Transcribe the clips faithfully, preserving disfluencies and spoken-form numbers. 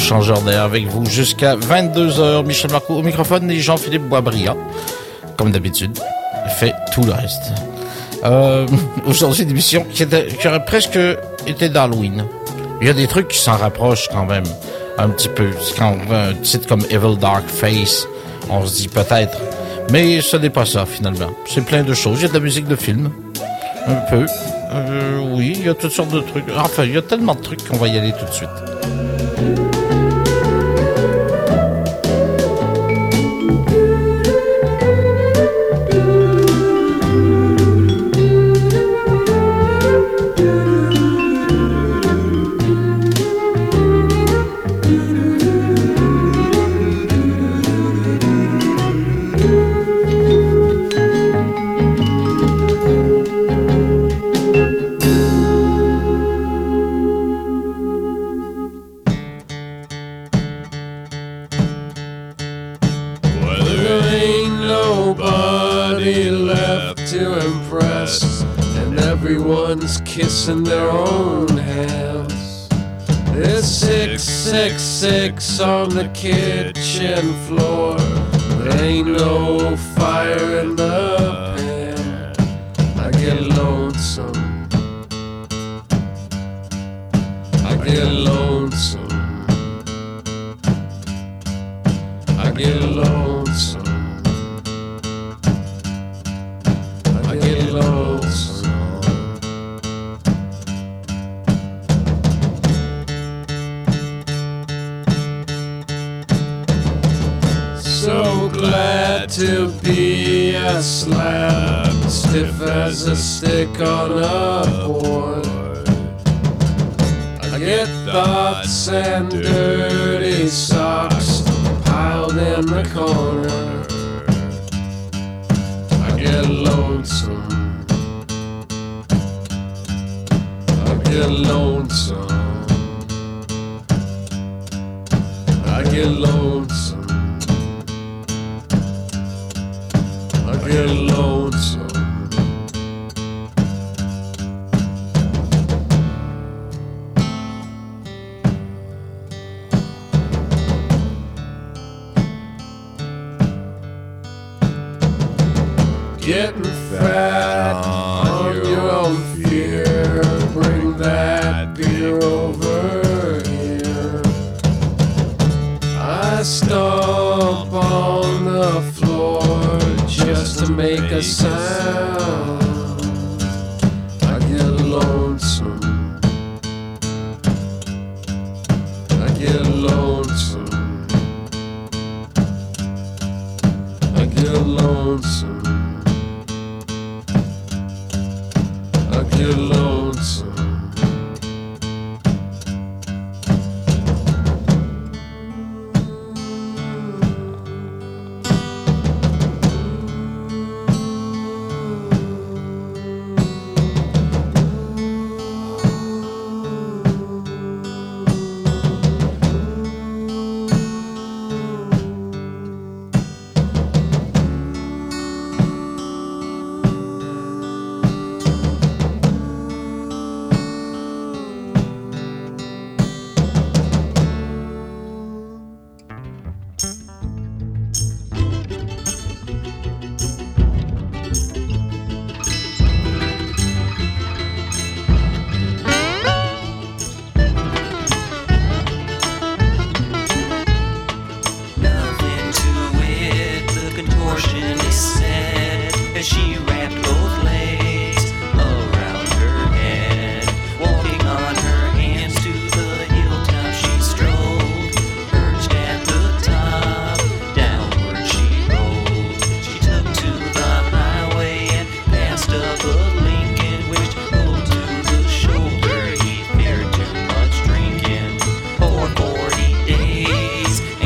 changeur d'air avec vous jusqu'à vingt-deux heures. Michel Marcoux au microphone et Jean-Philippe Boisbriand, comme d'habitude, fait tout le reste. Euh, aujourd'hui, une émission qui, était, qui aurait presque été d'Halloween. Il y a des trucs qui s'en rapprochent quand même un petit peu. C'est quand un titre comme Evil Dark Face, on se dit peut-être. Mais ce n'est pas ça, finalement. C'est plein de choses. Il y a de la musique de film. Un peu. Euh, oui, il y a toutes sortes de trucs. Enfin, il y a tellement de trucs qu'on va y aller tout de suite. Kissing their own hands. There's six six six on the kitchen floor. There ain't no fire in the pan. I get lonesome. I get lonesome. I get lonesome. I get lonesome. So glad to be a slab, stiff as a stick on a board. I get thoughts and dirty socks piled in the corner. I get lonesome. I get lonesome. I get lonesome. I get lonesome. Getting fat on your own fear. Bring that beer over here. I stomp on the floor just to make a sound. I get lonesome. I get lonesome. I get lonesome. I get lonesome.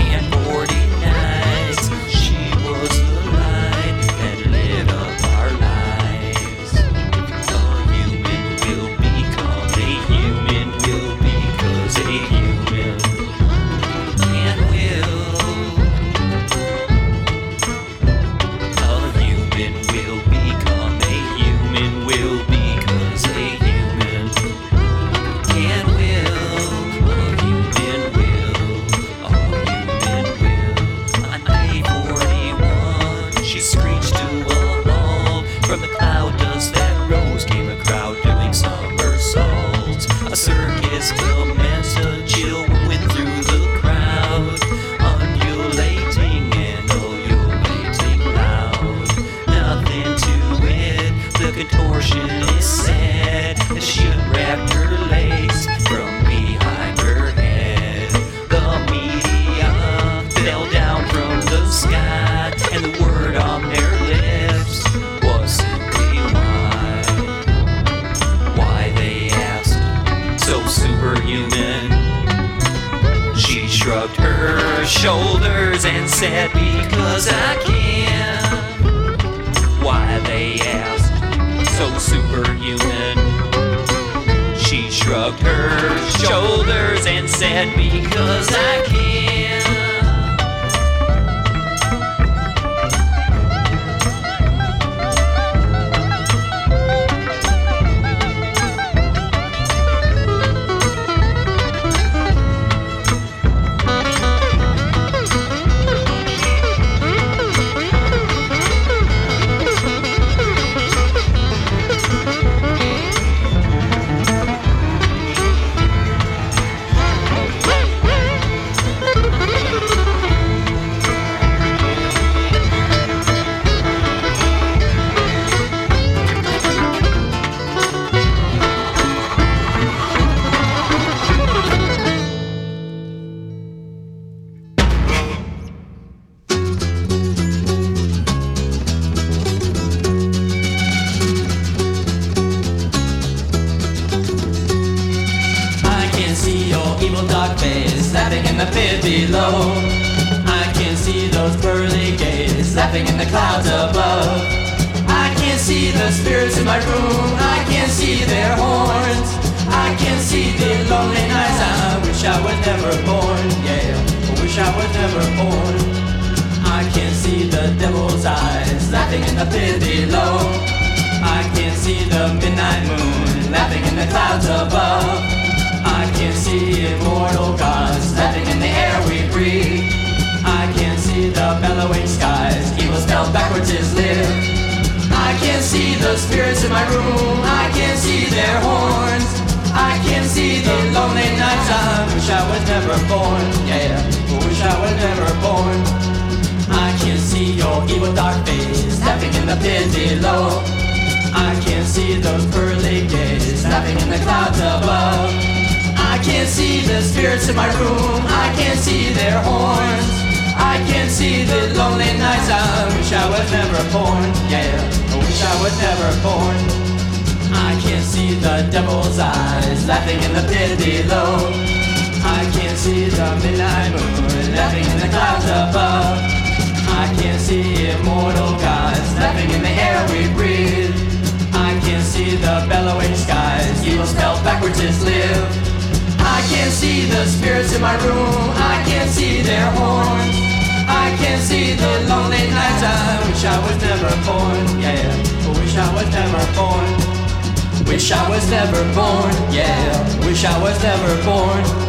Our life. screeched to a halt. From the cloud dust that rose came a crowd doing somersaults. A circus commenced, a chill went through the crowd, undulating and ululating loud. Nothing to it, the contortionist said, as she unwrapped her lace from behind her head. The media fell down from the sky, and the word on their lips was simply why. Why, they asked, so superhuman. She shrugged her shoulders and said, because I can. Why, they asked, so superhuman. She shrugged her shoulders and said, because I can. Laughing in the pit below, I can see those pearly gaze laughing in the clouds above. I can see the spirits in my room, I can see their horns. I can see the lonely nights, I wish I was never born. Yeah, I wish I was never born. I can see the devil's eyes laughing in the pit below. I can see the midnight moon laughing in the clouds above. I can see immortal gods laughing in the air we breathe. I can see the bellowing skies, evil spelled backwards is live. I can see the spirits in my room, I can see their horns. I can see the lonely nights, I wish I was never born. Yeah, I wish I was never born. I can see your evil dark face laughing in the pit below. I can see those pearly gaze laughing in the clouds above. I can see the spirits in my room, I can see their horns. I can see the lonely nights, I wish I was never born. Yeah, I wish I was never born. I can see the devil's eyes laughing in the pit below. I can see the midnight moon laughing in the clouds above. I can see immortal gods laughing in the air we breathe. I can see the bellowing skies, evil spelled backwards is live. I can see the spirits in my room, I can see their horns. I can see the lonely nights, I wish I was never born. Yeah, I wish I was never born. Wish I was never born. Yeah, wish I was never born.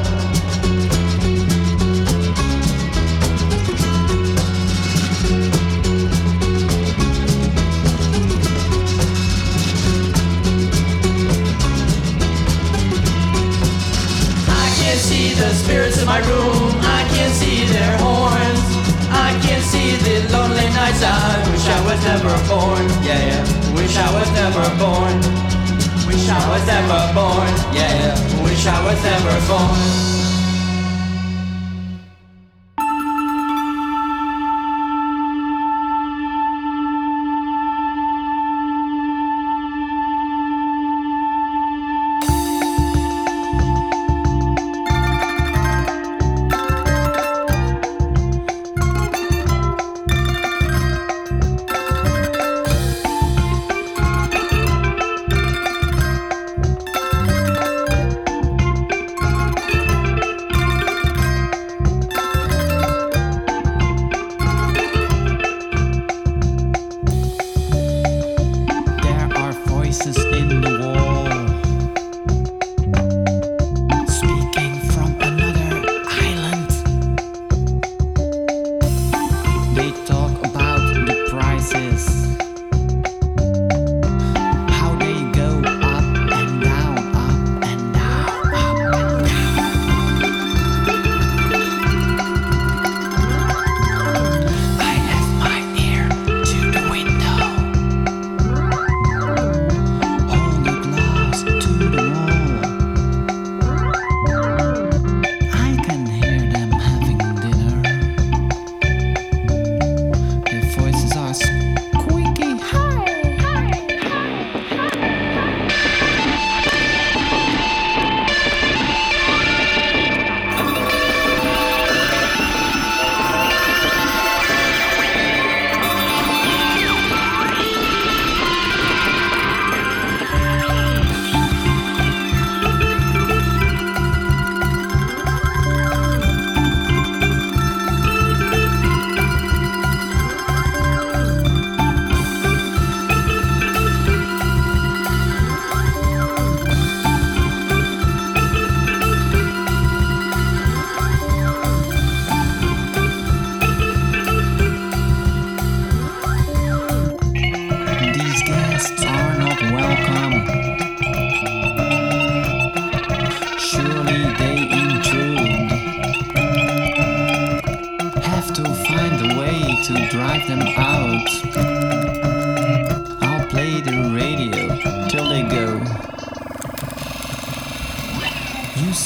The spirits in my room, I can see their horns. I can see the lonely nights, I wish I was never born. Yeah, wish I was never born. Wish I was never born. Yeah, wish I was never born.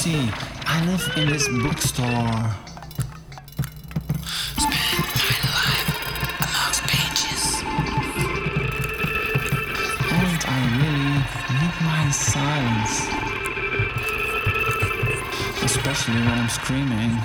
see, I live in this bookstore. Spend my life amongst pages. And I really need my silence. Especially when I'm screaming.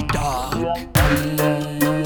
dog.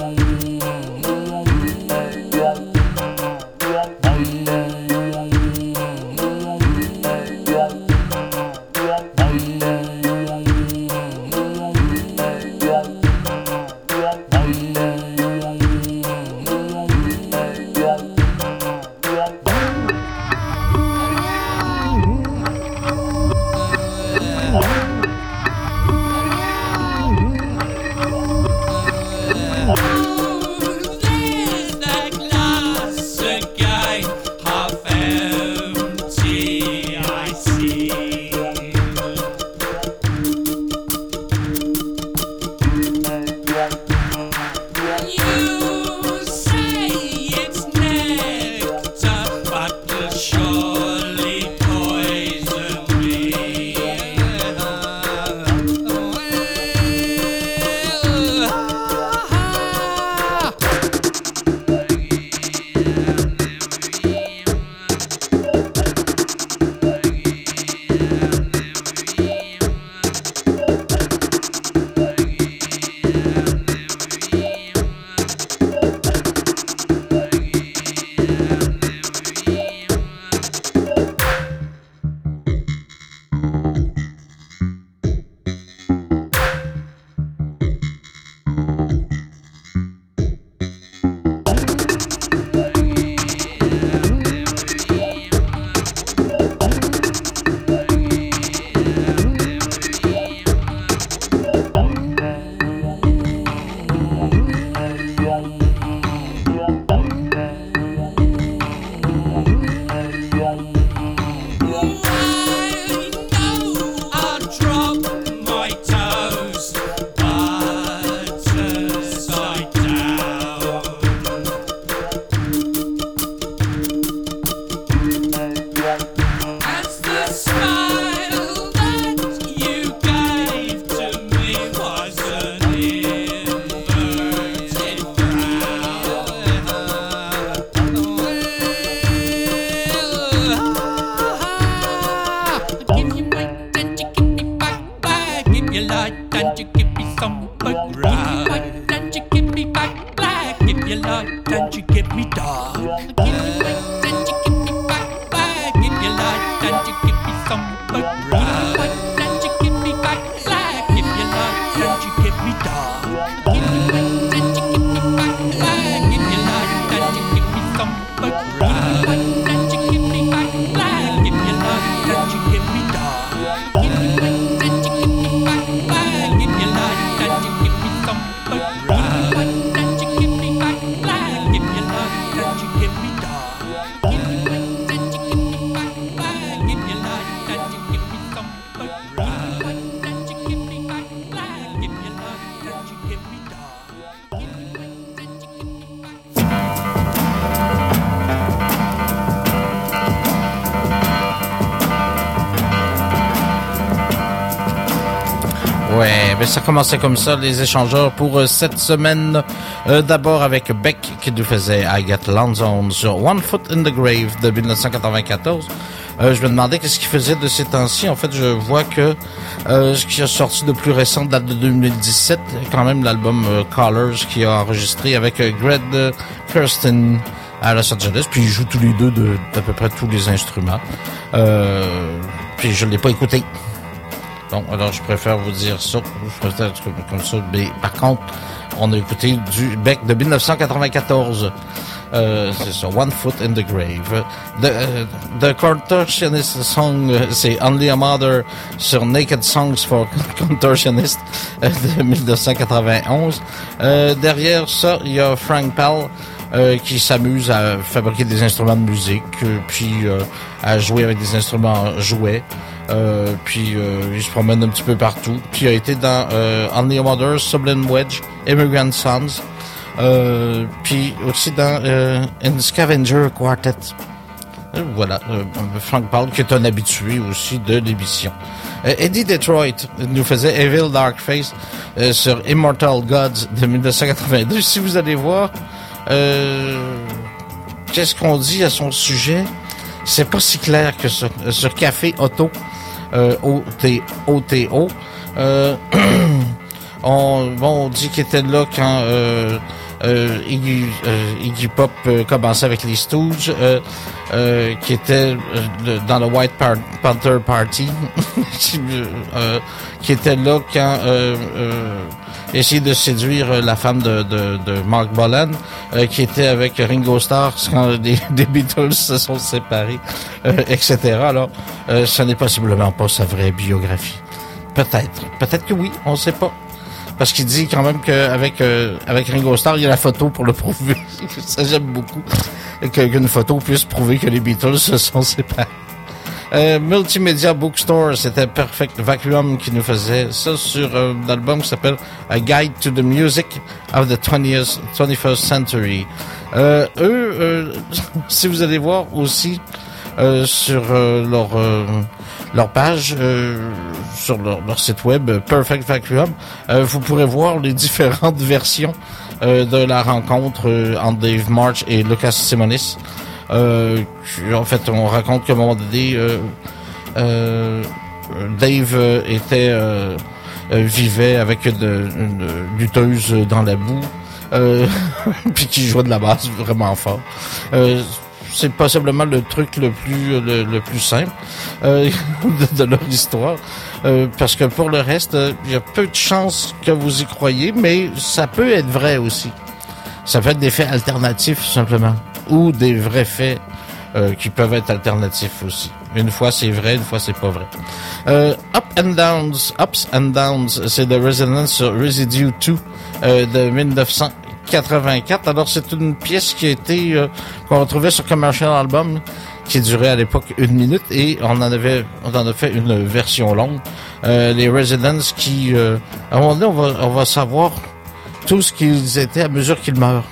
Ouais, mais ça commençait comme ça, les échangeurs pour euh, cette semaine. Euh, d'abord avec Beck qui nous faisait I Got Lanzone sur One Foot in the Grave de dix-neuf cent quatre-vingt-quatorze. Euh, je me demandais qu'est-ce qu'il faisait de ces temps-ci. En fait, je vois que euh, ce qui a sorti de plus récent date de deux mille dix-sept, quand même l'album euh, Callers qui a enregistré avec euh, Greg euh, Kirsten à Los Angeles. Puis ils jouent tous les deux de d'à peu près tous les instruments. Euh, puis je l'ai pas écouté. Bon, alors je préfère vous dire ça, peut-être comme ça, mais par contre, on a écouté du Beck de dix-neuf cent quatre-vingt-quatorze. Euh, c'est ça, One Foot in the Grave. The, uh, the Contortionist Song, c'est Only a Mother sur Naked Songs for Contortionist euh, de dix-neuf cent quatre-vingt-onze. Euh, derrière ça, il y a Frank Pell euh, qui s'amuse à fabriquer des instruments de musique, euh, puis euh, à jouer avec des instruments jouets. Euh, puis euh, il se promène un petit peu partout. Puis il a été dans euh, Only a Mother, Sublime Wedge, Immigrant Sons. Euh, puis aussi dans euh, In Scavenger Quartet. Euh, voilà, euh, Frank Paul qui est un habitué aussi de l'émission. Euh, Eddie Detroit nous faisait Evil Dark Face euh, sur Immortal Gods de dix-neuf cent quatre-vingt-deux. Si vous allez voir, euh, qu'est-ce qu'on dit à son sujet? C'est pas si clair que ça. Sur Café Auto, euh, O T O, euh, On, bon, on dit qu'il était là quand euh, euh, Iggy, euh, Iggy Pop euh, commençait avec les Stooges, euh, euh, qui était euh, dans le White Par- Panther Party, qui, euh, qui était là quand euh, euh, essayer de séduire la femme de, de, de Mark Bolan, euh, qui était avec Ringo Starr quand les, les Beatles se sont séparés, euh, et cetera. Alors, euh, ce n'est possiblement pas sa vraie biographie. Peut-être. Peut-être que oui, on ne sait pas. Parce qu'il dit quand même qu'avec euh, avec Ringo Starr, il y a la photo pour le prouver. Ça, j'aime beaucoup. Que, qu'une photo puisse prouver que les Beatles se sont séparés. Euh, Multimedia Bookstore, c'était Perfect Vacuum qui nous faisait ça sur euh, un album qui s'appelle A Guide to the Music of the twentieth, twenty-first Century. Euh, eux, euh, si vous allez voir aussi euh, sur euh, leur... Euh, leur page euh, sur leur, leur site web Perfect Vacuum, euh, vous pourrez voir les différentes versions euh, de la rencontre euh, entre Dave March et Lucas Simonis. Euh, en fait, on raconte qu'à un moment donné, euh, euh, Dave euh, était euh, euh, vivait avec une, une lutteuse dans la boue, euh, puis qui jouait de la basse vraiment fort. Euh, C'est possiblement le truc le plus le, le plus simple euh, de, de leur histoire. Euh, parce que pour le reste, il y a peu de chances que vous y croyez, mais ça peut être vrai aussi. Ça peut être des faits alternatifs, tout simplement. Ou des vrais faits euh, qui peuvent être alternatifs aussi. Une fois c'est vrai, une fois c'est pas vrai. Euh, Up and Downs, Ups and Downs, c'est The Resonance Residue deux euh, de dix-neuf cent quatre-vingt-quatre. Alors, c'est une pièce qui a été, euh, qu'on retrouvait sur Commercial Album, qui durait à l'époque une minute, et on en avait, on en a fait une version longue. Euh, les Residents qui, euh, à un moment donné, on va, on va savoir tout ce qu'ils étaient à mesure qu'ils meurent.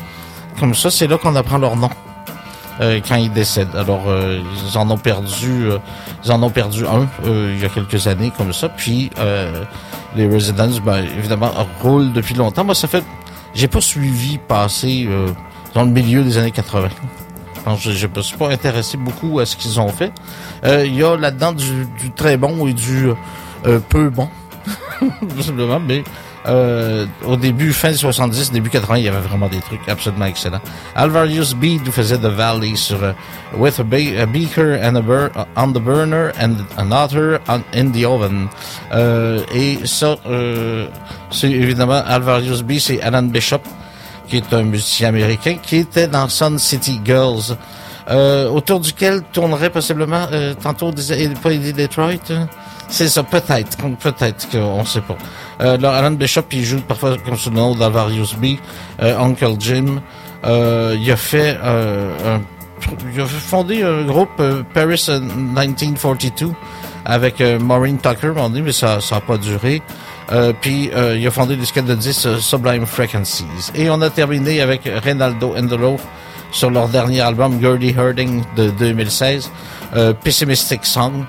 Comme ça, c'est là qu'on apprend leur nom. Euh, quand ils décèdent. Alors, euh, ils en ont perdu, euh, ils en ont perdu un, euh, il y a quelques années, comme ça. Puis, euh, les Residents, ben, évidemment, roulent depuis longtemps. Moi, ça fait, j'ai pas suivi passer euh, dans le milieu des années quatre-vingts. Alors, je ne me suis pas intéressé beaucoup à ce qu'ils ont fait. Euh, il y a là-dedans du, du très bon et du euh, peu bon, simplement, mais euh, au début, fin des soixante-dix, début quatre-vingts, il y avait vraiment des trucs absolument excellents. Alvarius B nous faisait The Valley sur uh, With a, ba- a Beaker and a bur- on the Burner and another on, in the Oven. Euh, et ça, euh, c'est évidemment Alvarius B, c'est Alan Bishop, qui est un musicien américain, qui était dans Sun City Girls, euh, autour duquel tournerait possiblement, euh, tantôt, disait, pas Eddie Detroit, hein? C'est ça, peut-être, peut-être qu'on sait pas. Euh, alors, Alan Bishop, il joue parfois comme sous le nom d'Alvarius B, euh, Uncle Jim. Euh, il a fait, euh, un, il a fondé un groupe, euh, Paris dix-neuf quarante-deux, avec euh, Maureen Tucker, on dit, mais ça, ça a pas duré. Euh, puis, euh, il a fondé le disque de dix euh, Sublime Frequencies. Et on a terminé avec Reynaldo and the Loaf sur leur dernier album, Gertie Herding, de deux mille seize, euh, Pessimistic Song.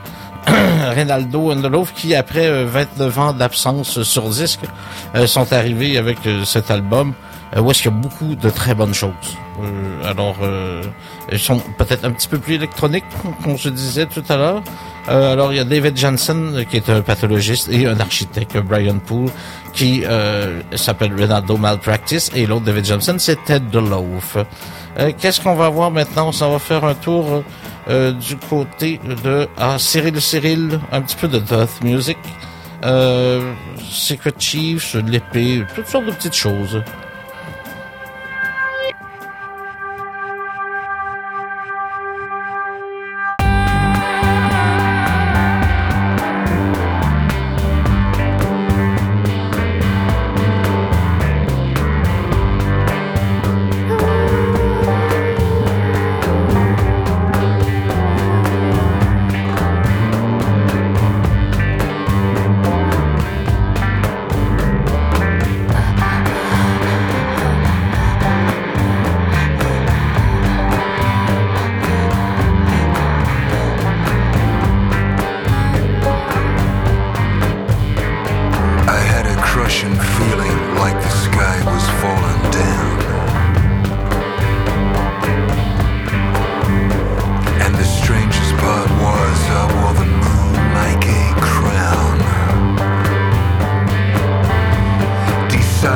Reynaldo and the Loaf, qui après euh, vingt-neuf ans d'absence sur disque, euh, sont arrivés avec euh, cet album, euh, où est-ce qu'il y a beaucoup de très bonnes choses. Euh, alors, euh, ils sont peut-être un petit peu plus électroniques, comme je disais tout à l'heure. Euh, alors, il y a David Jansen, qui est un pathologiste, et un architecte, Brian Poole, qui euh, s'appelle Reynaldo Malpractice, et l'autre, David Jansen, c'est Ted the Loaf. Euh, qu'est-ce qu'on va voir maintenant? Ça va faire un tour euh, du côté de ah, Cyril Cyril, un petit peu de death music, euh, Secret Chiefs, de l'épée, toutes sortes de petites choses.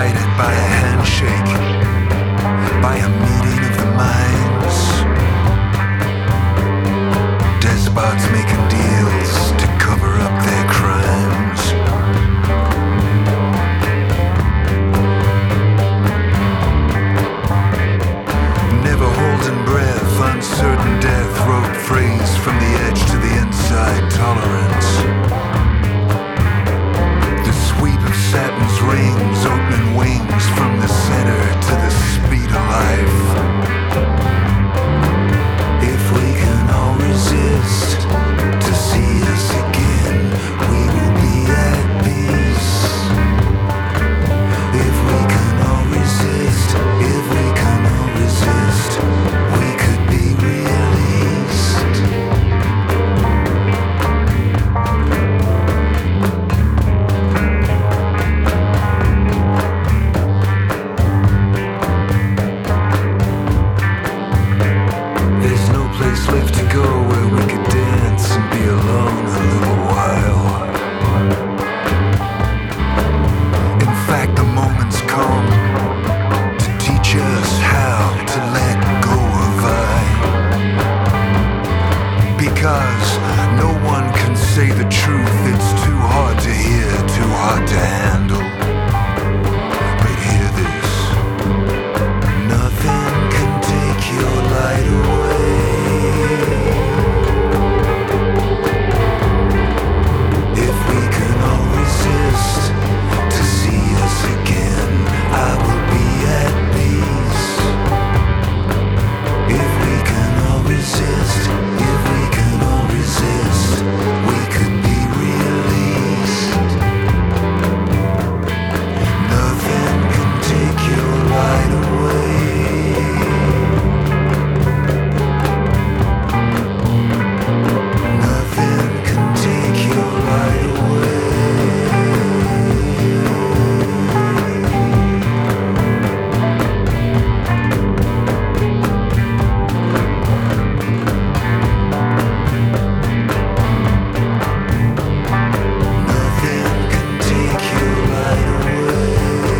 guided by a handshake, by a meeting of the minds. Despots making deals to cover up their crimes. Never holding breath, uncertain death, rope phrase from the edge to the inside, tolerance. The sweep of Saturn's rings, opening wings from the center to the speed of life. If we can all resist to see us again, we will be at peace. If we can all resist, if we can all resist, we could be released. There's no place left to go where we could dance and be alone a little while. In fact, the moment's come to teach us how to let go of I. Because no one can say the truth, it's too hard to hear, too hard to handle. But hear this, nothing can take your light away. If we can all resist to see us again, I will be at peace. If we can all resist, if we can all resist, we could be released. Nothing can take your light away. Nothing can take your light away. Nothing can take your light away.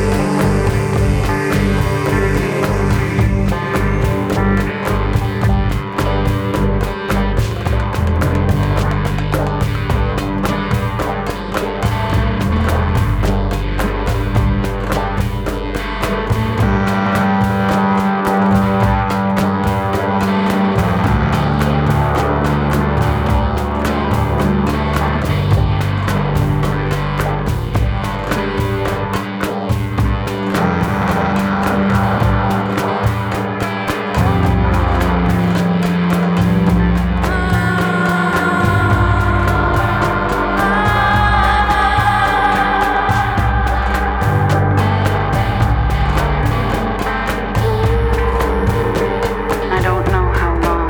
I don't know how long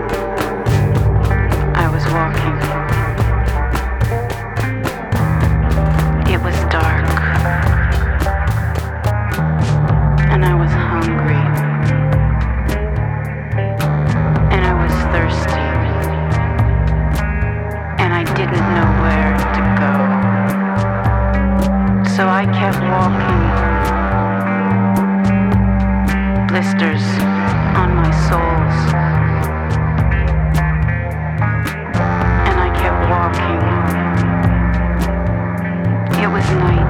I was walking. It was dark, and I was hungry, and I was thirsty, and I didn't know where to go. So I kept walking. Blisters on my soles, and I kept walking. It was night.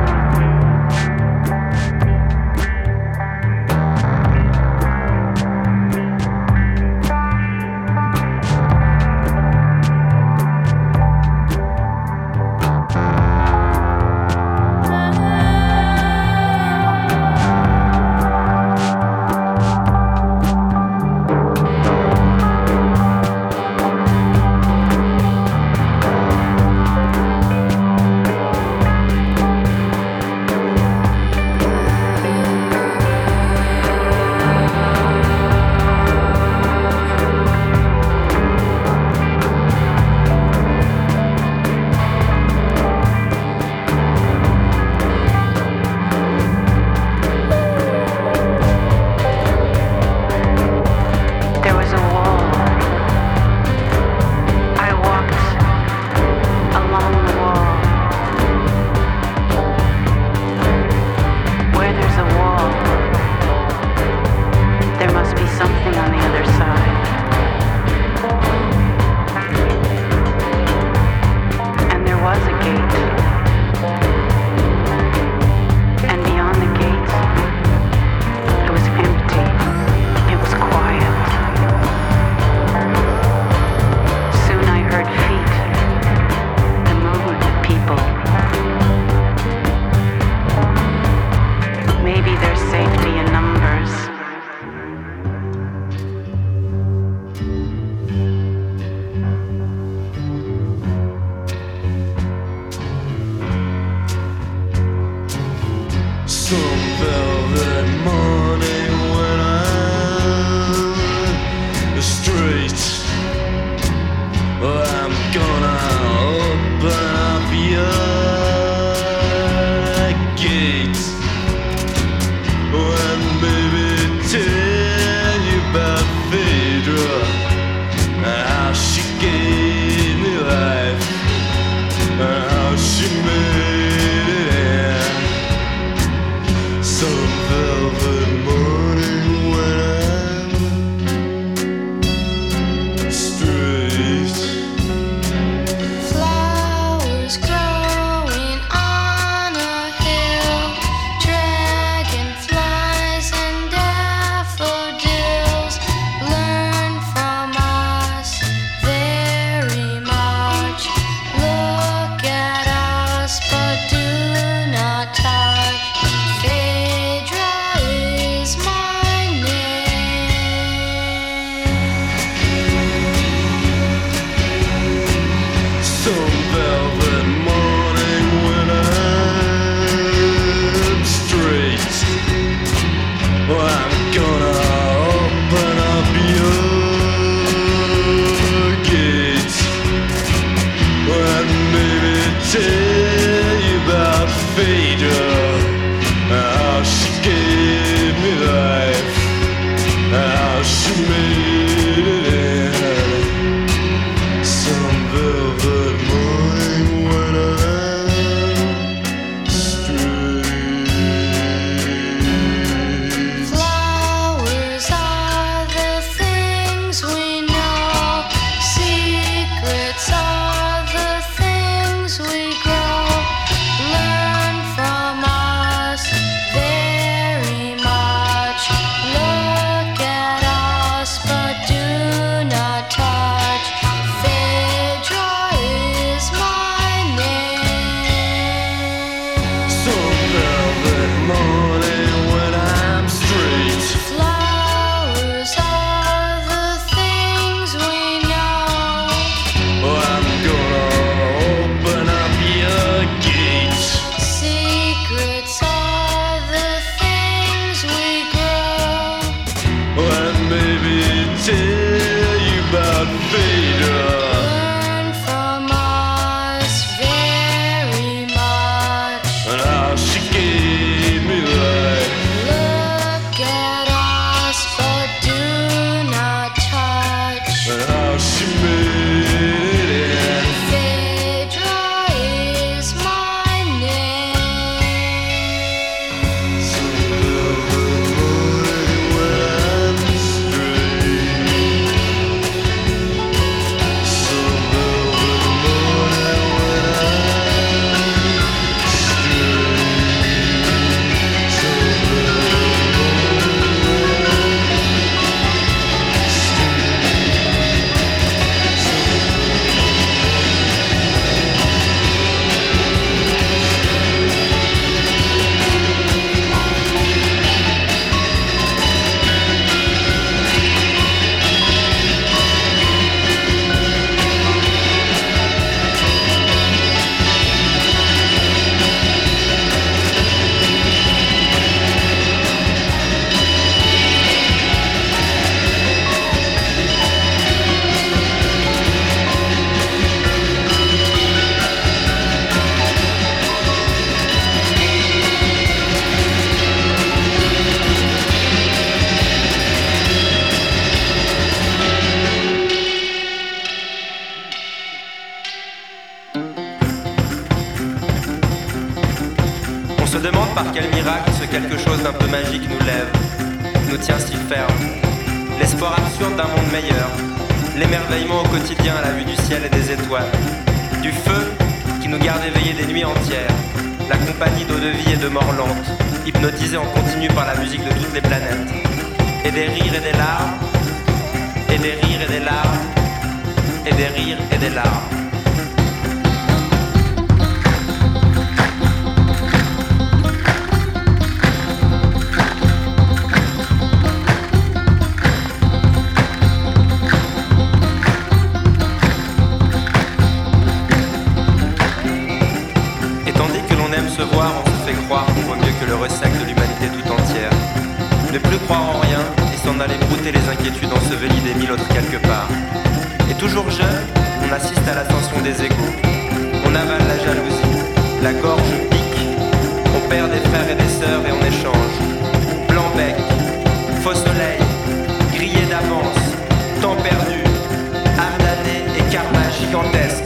par quel miracle ce quelque chose d'un peu magique nous lève, nous tient si ferme. L'espoir absurde d'un monde meilleur, l'émerveillement au quotidien à la vue du ciel et des étoiles, du feu qui nous garde éveillés des nuits entières, la compagnie d'eau de vie et de mort lente, hypnotisés en continu par la musique de toutes les planètes, et des rires et des larmes, et des rires et des larmes, et des rires et des larmes. Se voir, on se fait croire qu'on vaut mieux que le ressac de l'humanité tout entière. Ne plus croire en rien et s'en aller brouter les inquiétudes ensevelies des mille autres quelque part. Et toujours jeune, on assiste à l'ascension des égaux. On avale la jalousie, la gorge pique. On perd des frères et des sœurs et on échange. Blanc bec, faux soleil, grillé d'avance, temps perdu, âme damnée et karma gigantesque.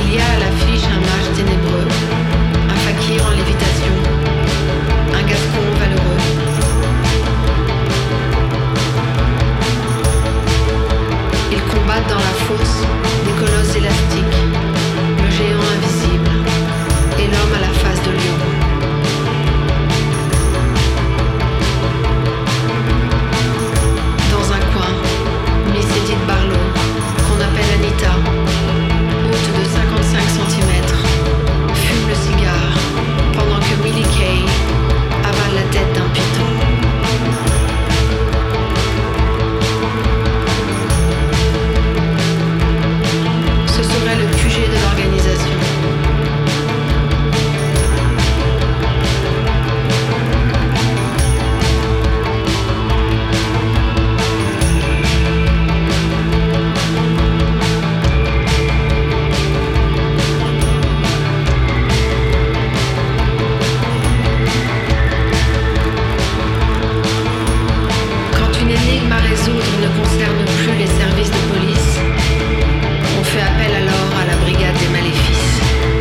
Il y a à l'affiche un mage ténébreux, un fakir en lévitation, un gascon valeureux. Ils combattent dans la fosse des colosses élastiques, le géant invisible et l'homme à la face de lion. Dans un coin, Miss Edith Barlow, qu'on appelle Anita, haute de cinquante-cinq centimètres, fume le cigare pendant que Millie Kay avale la tête d'un python. Ce serait le Q G de l'organisation. Quand une énigme à résoudre ne concerne plus les services de police, on fait appel alors à la brigade des maléfices.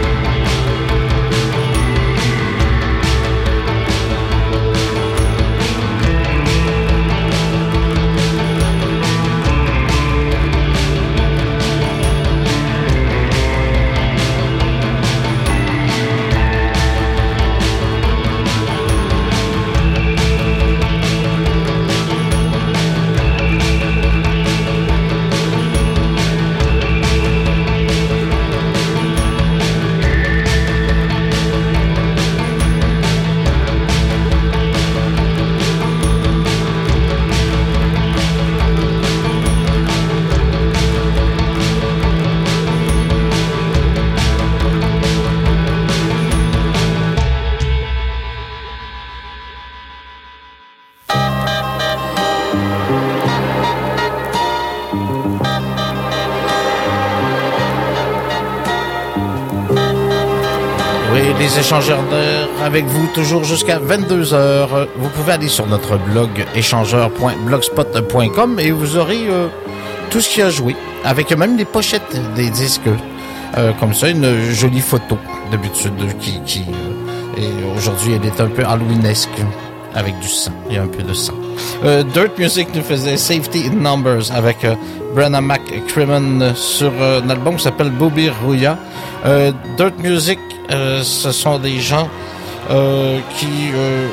Oui, les échangeurs d'air avec vous toujours jusqu'à vingt-deux heures. Vous pouvez aller sur notre blog échangeur point blogspot point com et vous aurez euh, tout ce qui a joué, avec même les pochettes des disques. Euh, comme ça, une jolie photo d'habitude qui, qui euh, et aujourd'hui elle est un peu halloweenesque avec du sang. Il y a un peu de sang. Euh, Dirt Music nous faisait Safety in Numbers avec euh, Brenna McCrimmon sur euh, un album qui s'appelle Bobby Rouya. Euh, Dirt Music, euh, ce sont des gens euh, qui euh,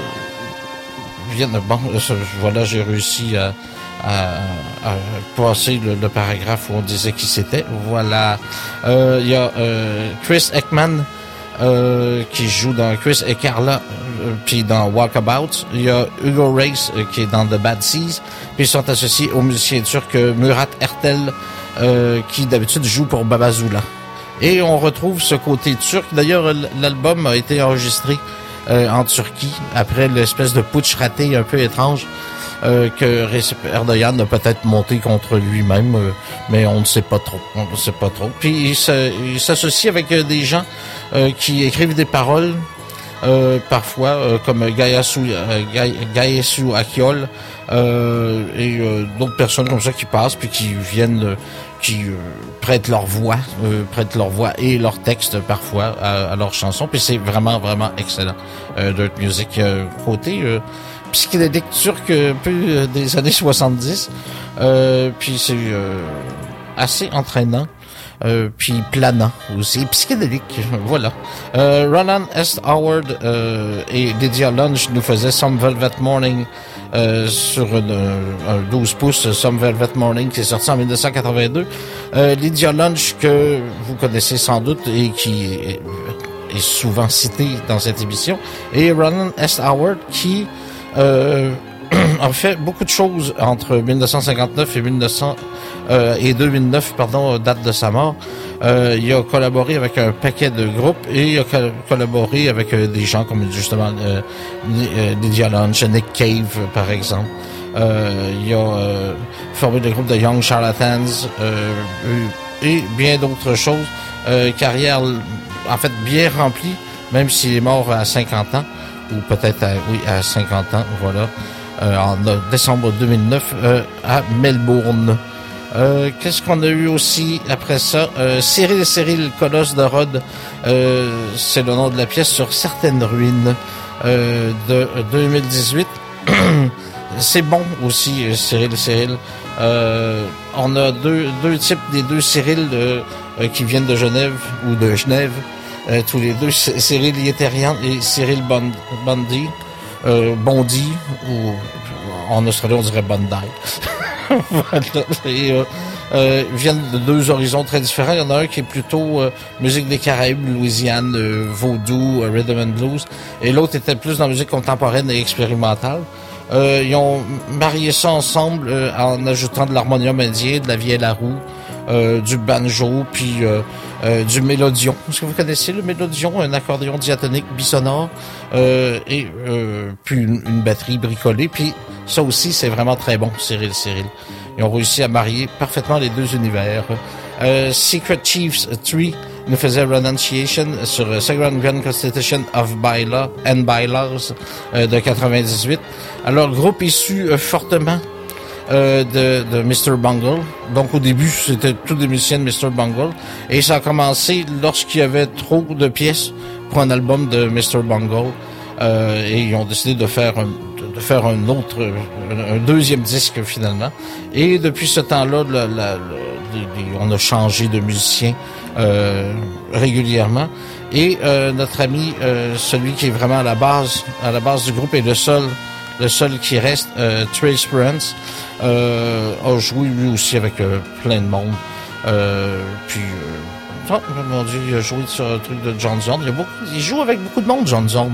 viennent. Bon, euh, voilà, j'ai réussi à, à, à passer le, le paragraphe où on disait qui c'était. Voilà. Il euh, y a euh, Chris Ekman euh, qui joue dans Chris et Carla, euh, puis dans Walkabout. Il y a Hugo Race euh, qui est dans The Bad Seas. Puis ils sont associés au musicien turc Murat Ertel euh, qui d'habitude joue pour Babazoula. Et on retrouve ce côté turc. D'ailleurs, l'album a été enregistré euh, en Turquie après l'espèce de putsch raté un peu étrange euh, que Recep Erdogan a peut-être monté contre lui-même, euh, mais on ne sait pas trop. On ne sait pas trop. Puis il s'associe avec euh, des gens euh, qui écrivent des paroles, euh, parfois, euh, comme Gayasu, euh, Gayasu Akiol euh, et euh, d'autres personnes comme ça qui passent puis qui viennent... Euh, qui euh, prêtent leur voix, euh, prêtent leur voix et leur texte parfois à, à leurs chansons. Puis c'est vraiment, vraiment excellent. Euh, Dirt Music, euh, côté euh, psychédélique turc un peu euh, des années soixante-dix. Euh, puis c'est euh, assez entraînant. Euh, puis planant aussi, psychédélique, voilà. Euh, Roland S. Howard euh, et Lydia Lunch nous faisaient Some Velvet Morning euh, sur une, un douze pouces, Some Velvet Morning qui est sorti en dix-neuf cent quatre-vingt-deux. Euh, Lydia Lunch que vous connaissez sans doute et qui est, est souvent cité dans cette émission, et Roland S. Howard qui euh, a fait beaucoup de choses entre dix-neuf cent cinquante-neuf et mille neuf cents euh, et deux mille neuf, pardon, date de sa mort. Euh, il a collaboré avec un paquet de groupes et il a co- collaboré avec euh, des gens comme justement euh, Lydia Lunch, Nick Cave par exemple. Euh, il a euh, formé le groupe de Young Charlatans euh, et bien d'autres choses. Euh, carrière en fait bien remplie, même s'il est mort à cinquante ans ou peut-être à, oui à cinquante ans, voilà. Euh, en décembre deux mille neuf euh, à Melbourne. Euh, qu'est-ce qu'on a eu aussi après ça? Euh, Cyril et Cyril, Colosse de Rhodes, euh, c'est le nom de la pièce, sur certaines ruines euh, de deux mille dix-huit. C'est bon aussi, Cyril et Cyril. Euh, on a deux, deux types, des deux Cyril euh, euh, qui viennent de Genève ou de Genève. Euh, tous les deux, Cyril Yetérian et Cyril Bond, Bondy. Euh, Bondy, ou en Australie on dirait Bondi. Voilà. Et, euh, euh, viennent de deux horizons très différents. Il y en a un qui est plutôt euh, musique des Caraïbes, Louisiane, euh, vaudou, euh, rhythm and blues, et l'autre était plus dans la musique contemporaine et expérimentale. Euh, ils ont marié ça ensemble euh, en ajoutant de l'harmonium indien, de la vielle à roue, euh, du banjo, puis euh, euh, du mélodion. Est-ce que vous connaissez le mélodion? Un accordéon diatonique bisonore, euh, et euh, puis une, une batterie bricolée. Puis ça aussi, c'est vraiment très bon, Cyril Cyril. Ils ont réussi à marier parfaitement les deux univers. Euh, Secret Chiefs trois nous faisait Renunciation sur uh, Second Grand Constitution of Bylaw and Bylaws euh, de quatre-vingt-dix-huit. Alors, groupe issu euh, fortement euh, de, de mister Bungle. Donc, au début, c'était tous des musiciens de mister Bungle. Et ça a commencé lorsqu'il y avait trop de pièces pour un album de mister Bungle. Euh, et ils ont décidé de faire un, de faire un autre, un, un deuxième disque finalement. Et depuis ce temps-là, la, la, la, on a changé de musicien euh, régulièrement. Et euh, notre ami, euh, celui qui est vraiment à la base, à la base du groupe, est le seul, le seul qui reste, euh, Trace Prince, euh, a joué lui aussi avec euh, plein de monde. Euh, puis euh, oh, mon Dieu, il a joué sur un truc de John Zorn. Il, il joue avec beaucoup de monde, John Zorn.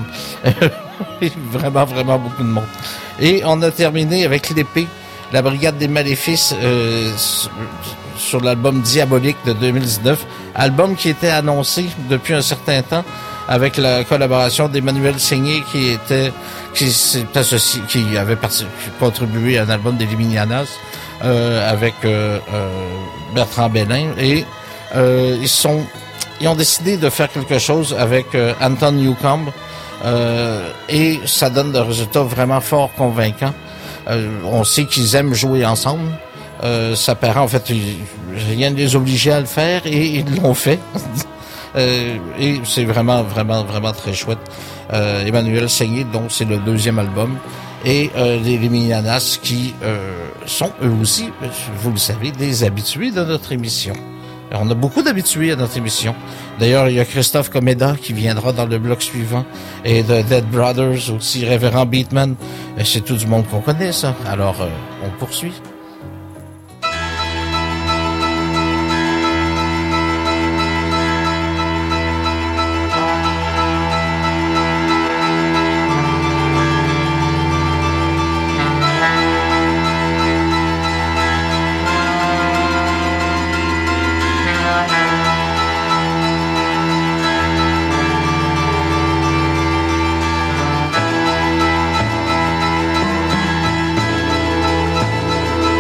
vraiment, vraiment beaucoup de monde. Et on a terminé avec l'épée, la Brigade des Maléfices, euh, sur, sur l'album Diabolique de deux mille dix-neuf. Album qui était annoncé depuis un certain temps avec la collaboration d'Emmanuel Seigné qui était, qui s'est associé, qui avait parti, contribué à un album des Liminianas, euh, avec, euh, euh, Bertrand Bellin. Et, euh, ils sont, ils ont décidé de faire quelque chose avec euh, Anton Newcombe, euh, et ça donne des résultats vraiment fort convaincants. Euh, on sait qu'ils aiment jouer ensemble. Euh, ça paraît, en fait, ils, rien ne les obligeait à le faire et ils l'ont fait. euh, et c'est vraiment, vraiment, vraiment très chouette. Euh, Emmanuel Seigné, donc c'est le deuxième album. Et euh, les Liminianas qui euh, sont eux aussi, vous le savez, des habitués de notre émission. On a beaucoup d'habitués à notre émission. D'ailleurs, il y a Christophe Comeda qui viendra dans le bloc suivant. Et de Dead Brothers aussi, Révérend Beatman. C'est tout du monde qu'on connaît, ça. Alors, euh, on poursuit. Thank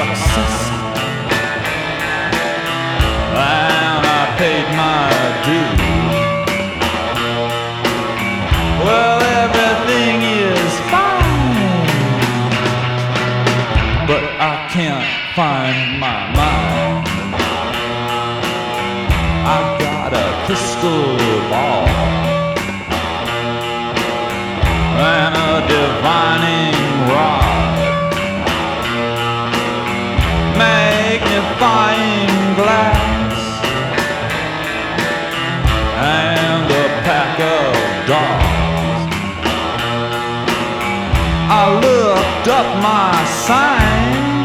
success. And I paid my dues. Well, everything is fine, but I can't find my mind. I got a crystal ball and a divining rod, magnifying glass, and a pack of dogs. I looked up my sign,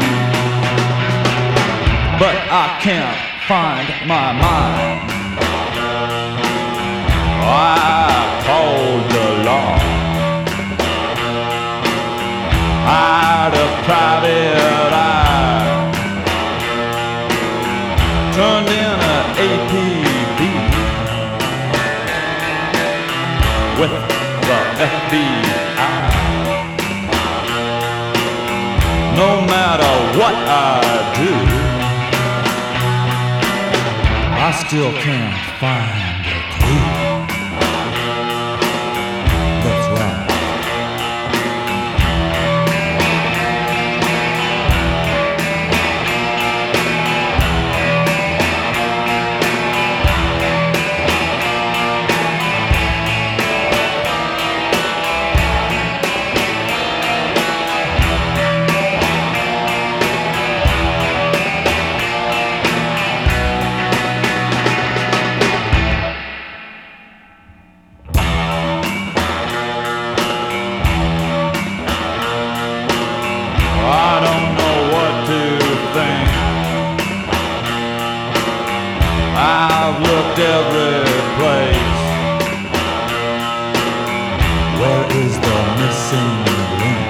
but I can't find my mind. I called the law. I had a private eye, turned in an A P B with the F B I. No matter what I do, I still can't find a clue. That's right. Every place. Where is the missing link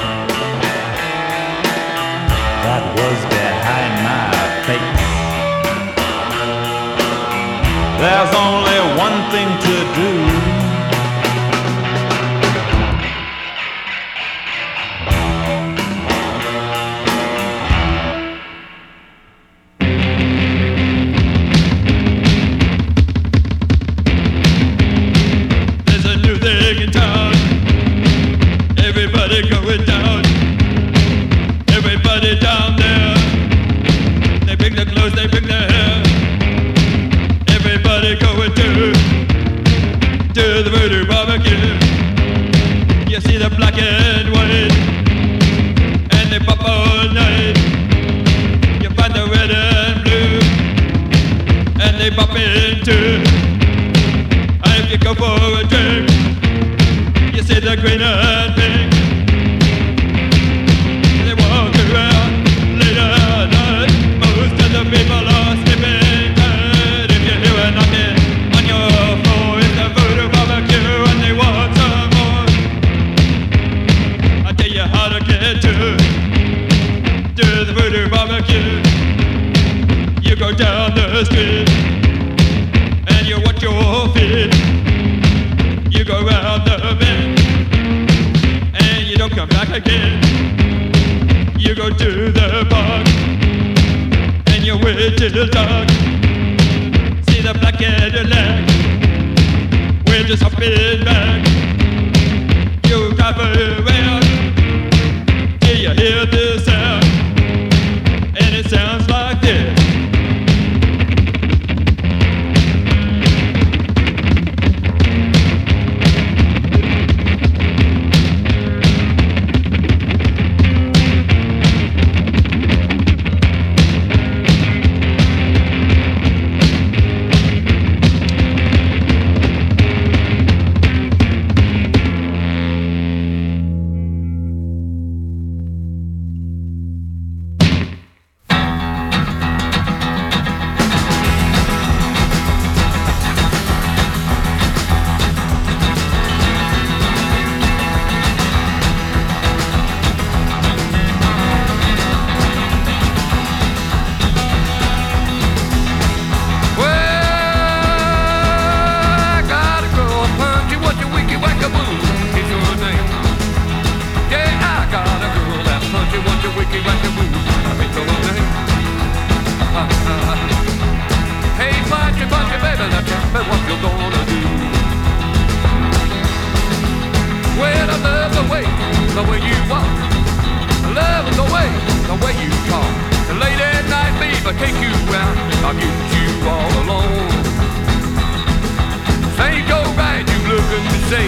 that was behind my face? There's only one thing to do. Going down, everybody down there. They bring their clothes, they bring their hair. Everybody going to to the voodoo barbecue. You see the black and white, and they pop all night. You find the red and blue, and they pop in too. And if you go for a drink, you see the green and pink. People are sleeping tight. If you hear a knocking on your floor, it's the voodoo barbecue and they want some more. I'll tell you how to get to to the voodoo barbecue. You go down the street and you watch your feet. You go round the bend and you don't come back again. You go to the park, you wait till dark. See the black-headed leg, we're just hopping back. You drive around till you hear this sound, and it sounds like this. I'll get you all alone. Ain't go right, you look at me say,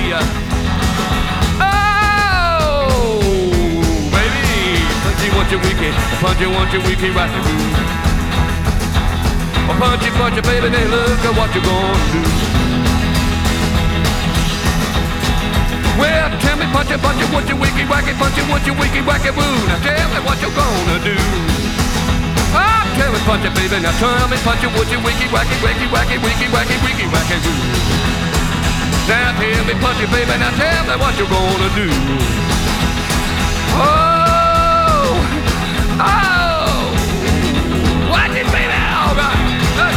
oh, baby, punchy, want you wicked, punchy, want you wicked, right through. Oh, punchy, punchy, baby, now look at what you're gonna do. Well, tell me, punchy, punchy, what you wicked, wacky, punchy, what you wicked, wacky, woo. Now tell me what you're gonna do. Ah, tell me, punchy, baby, now tell me, punchy, what you wicked, wacky, wacky, wacky, wicky, wacky, wicky, wacky, woo. Now tell me, punchy, baby, now tell me what you're gonna do. Oh, oh, watch it, baby, all right. Hey.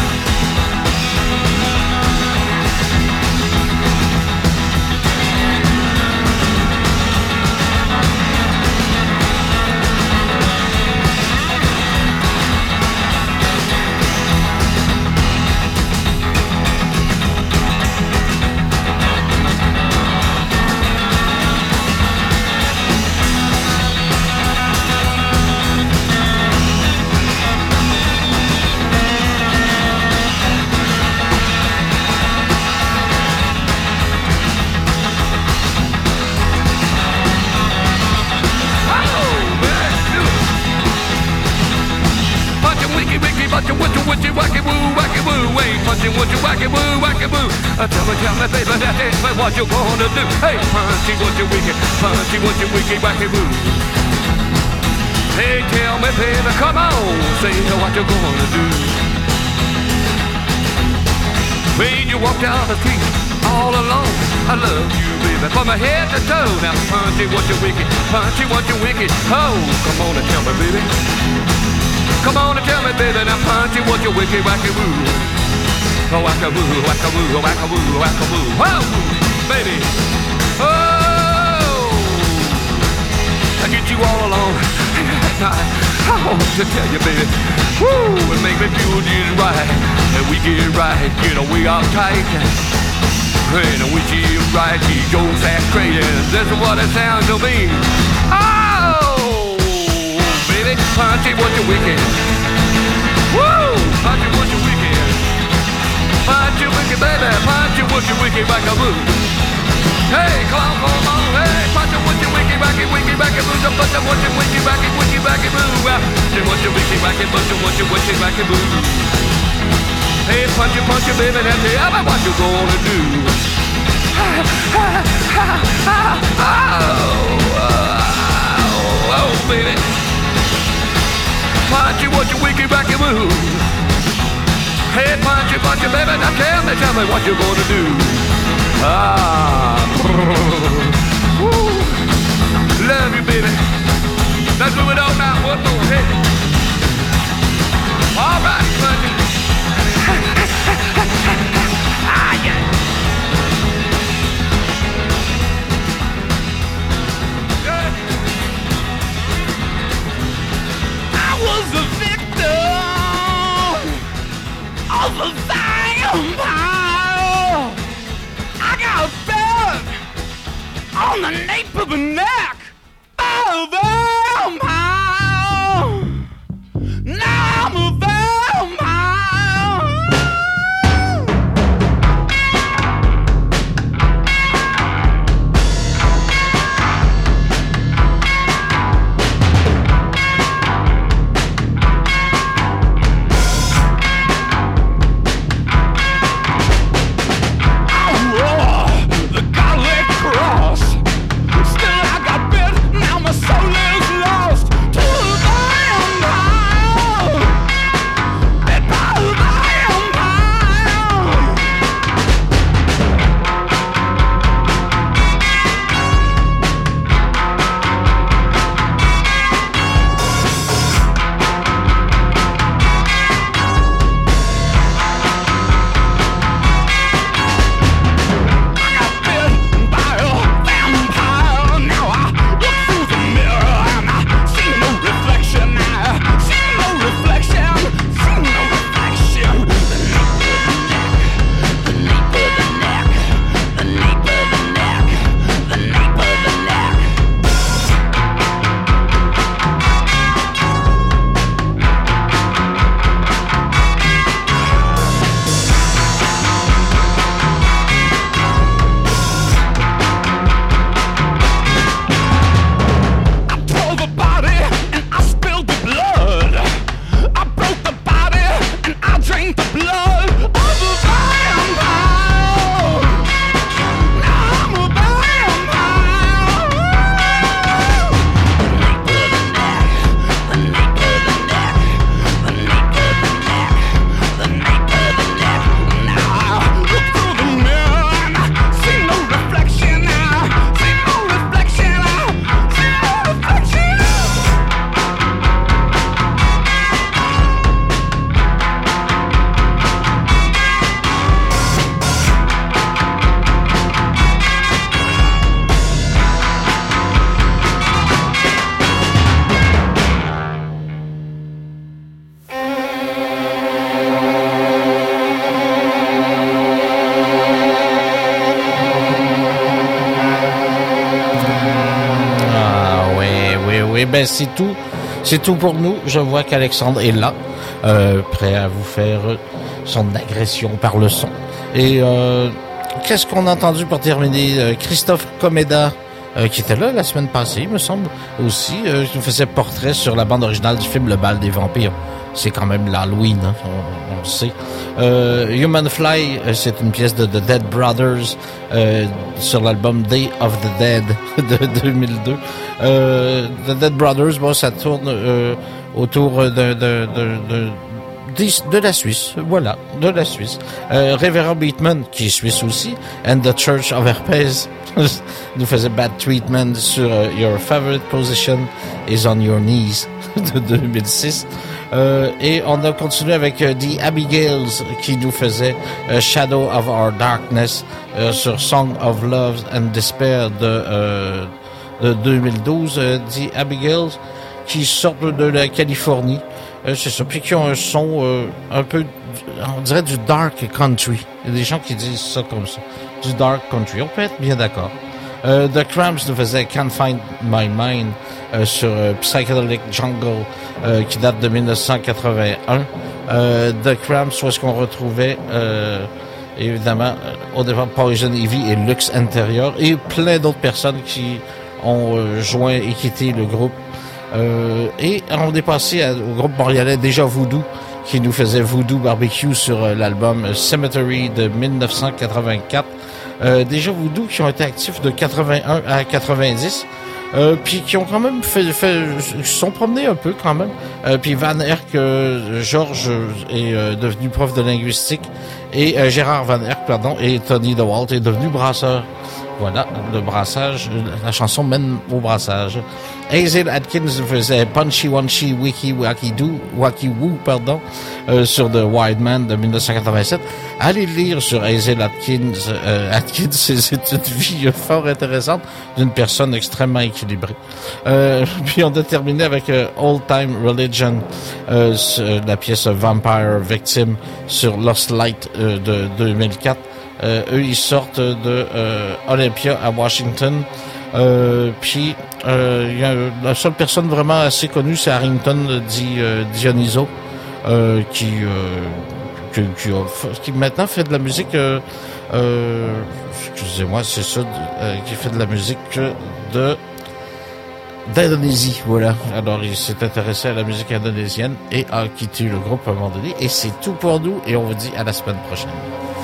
Uh, tell me, tell me, baby, that is what you gonna do. Hey, punchy, what you wicked, punchy, what you wicked, wacky woo. Hey, tell me, baby, come on, say what you gonna do. When you walk down the street all alone, I love you, baby, from my head to toe. Now, punchy, what you wicked, punchy, what you wicked. Oh, come on and tell me, baby. Come on and tell me, baby, now, punchy, what you wicked, wacky woo. Oh, whack-a-woo, whack-a-woo, whack-a-woo, whack-a-woo. Whoa, baby. Oh, I get you all alone. I want to tell you, baby. Woo, it make me feel just right. And we get right, get away all tight. And we get right, she goes that crazy. This is what it sounds to me. Oh, baby, punchy, what you wicked. Woo, punchy, what you wicked. Punch you wicked, baby, punch you wicked, wicked, wacky woo. Hey, come on, come on, hey, punch you wicked, wicked, wacky, wicked, wacky woo. Just punch you wicked, wicked, wacky, wicked, wacky woo. Say what you wicked, wacky, punch you, what you wicked, wacky woo. Hey, punch you, punch you, baby, that's it. How about what you gonna do? Oh, oh, baby. Punch you, what you wicked, wacky woo. Hey, punchy, punchy, baby, now tell me, tell me what you're gonna do. Ah, woo, love you, baby. Let's do it all now, one more, hey. All right, punchy. Ah, yeah. I was a victim of a vampire. I got burned on the nape of the neck by a vampire. Now I'm a vampire. Still I got bit, now my soul is oui, ben c'est tout. C'est tout pour nous. Je vois qu'Alexandre est là, euh, prêt à vous faire son agression par le son. Et euh, qu'est-ce qu'on a entendu pour terminer? Euh, Christophe Comeda, euh, qui était là la semaine passée, il me semble, aussi, euh, qui nous faisait portrait sur la bande originale du film Le Bal des Vampires. C'est quand même l'Halloween, hein, on, on le sait. Euh, Human Fly, euh, c'est une pièce de The Dead Brothers euh, sur l'album Day of the Dead de deux mille deux. Euh, The Dead Brothers, bon, ça tourne euh, autour de, de, de, de, de, de la Suisse, voilà, de la Suisse. Euh, Reverend Beatman, qui est suisse aussi, and the Church of Herpes nous faisait Bad Treatment sur uh, Your Favorite Position is on Your Knees de deux mille six. Euh, et on a continué avec uh, The Abigails qui nous faisait uh, Shadow of Our Darkness uh, sur Song of Love and Despair de, uh, de deux mille douze. Uh, The Abigails qui sortent de la Californie, uh, c'est ça, puis qui ont un son uh, un peu, on dirait du dark country. Il y a des gens qui disent ça comme ça, du dark country. On peut être bien d'accord. Uh, The Cramps nous faisait Can't Find My Mind euh, sur euh, Psychedelic Jungle euh, qui date de dix-neuf cent quatre-vingt-un. Euh, The Cramps, où est-ce qu'on retrouvait euh, évidemment euh, au départ Poison Ivy et Lux Interior et plein d'autres personnes qui ont euh, joint et quitté le groupe. Euh, et on est passé à, au groupe montréalais Déjà Voodoo qui nous faisait Voodoo Barbecue sur euh, l'album Cemetery de dix-neuf cent quatre-vingt-quatre. Euh, déjà Voodoo qui ont été actifs de quatre-vingt-un à quatre-vingt-dix, euh, puis qui ont quand même fait, fait se sont promenés un peu quand même. Euh, puis Van Herk, euh, Georges est euh, devenu prof de linguistique et euh, Gérard Van Herk, pardon, et Tony DeWalt est devenu brasseur. Voilà, le brassage, la chanson mène au brassage. Hazel Atkins faisait Punchy Wunchy Wiki Wacky Doo, Wacky Woo, pardon, euh, sur The Wild Man de dix-neuf cent quatre-vingt-sept. Allez lire sur Hazel Atkins. Euh, Atkins, c'est, c'est une vie fort intéressante d'une personne extrêmement équilibrée. Euh, puis on a terminé avec euh, Old Time Religion, euh, la pièce Vampire Victim sur Lost Light euh, de deux mille quatre. Euh, eux, ils sortent de euh, Olympia à Washington. Euh, puis, euh, y a, la seule personne vraiment assez connue, c'est Harrington dit euh, Dioniso, euh, qui, euh, qui, qui, a, qui maintenant fait de la musique. Euh, euh, excusez-moi, c'est ça, euh, qui fait de la musique de d'Indonésie, voilà. Alors, il s'est intéressé à la musique indonésienne et a quitté le groupe à un moment donné. Et c'est tout pour nous. Et on vous dit à la semaine prochaine.